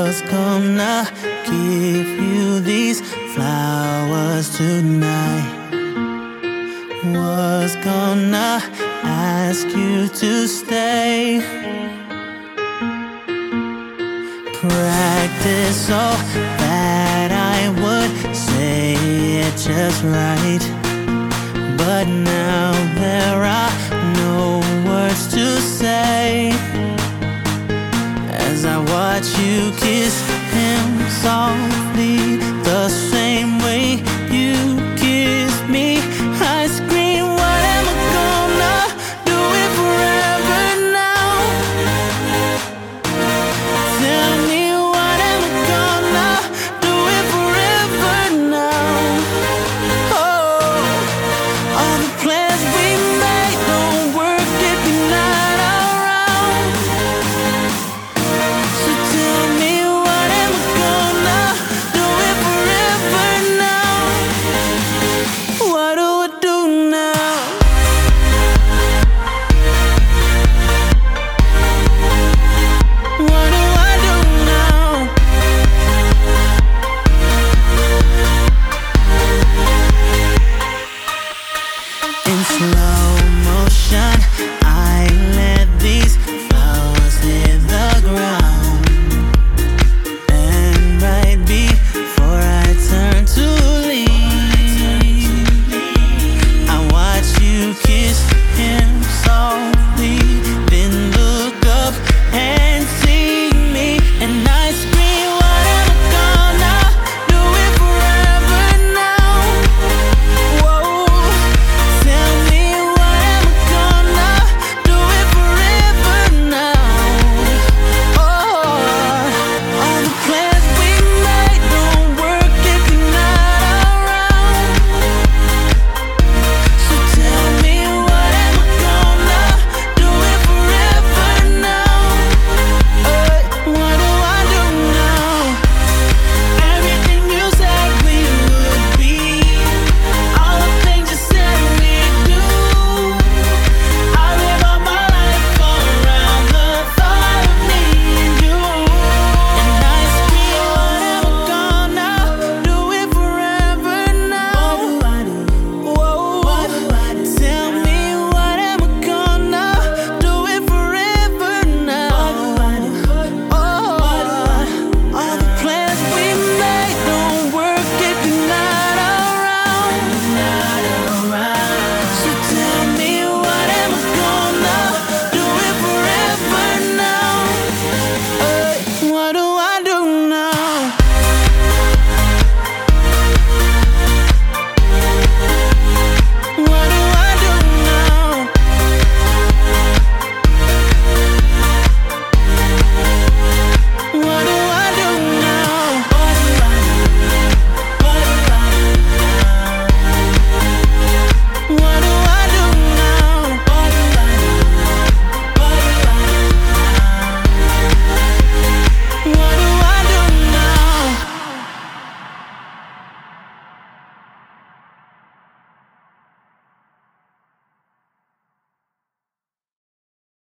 was gonna give you these flowers tonight. Was gonna ask you to stay. Practice so that I would say it just right. But now there are no words to say as I watch you kiss him soft.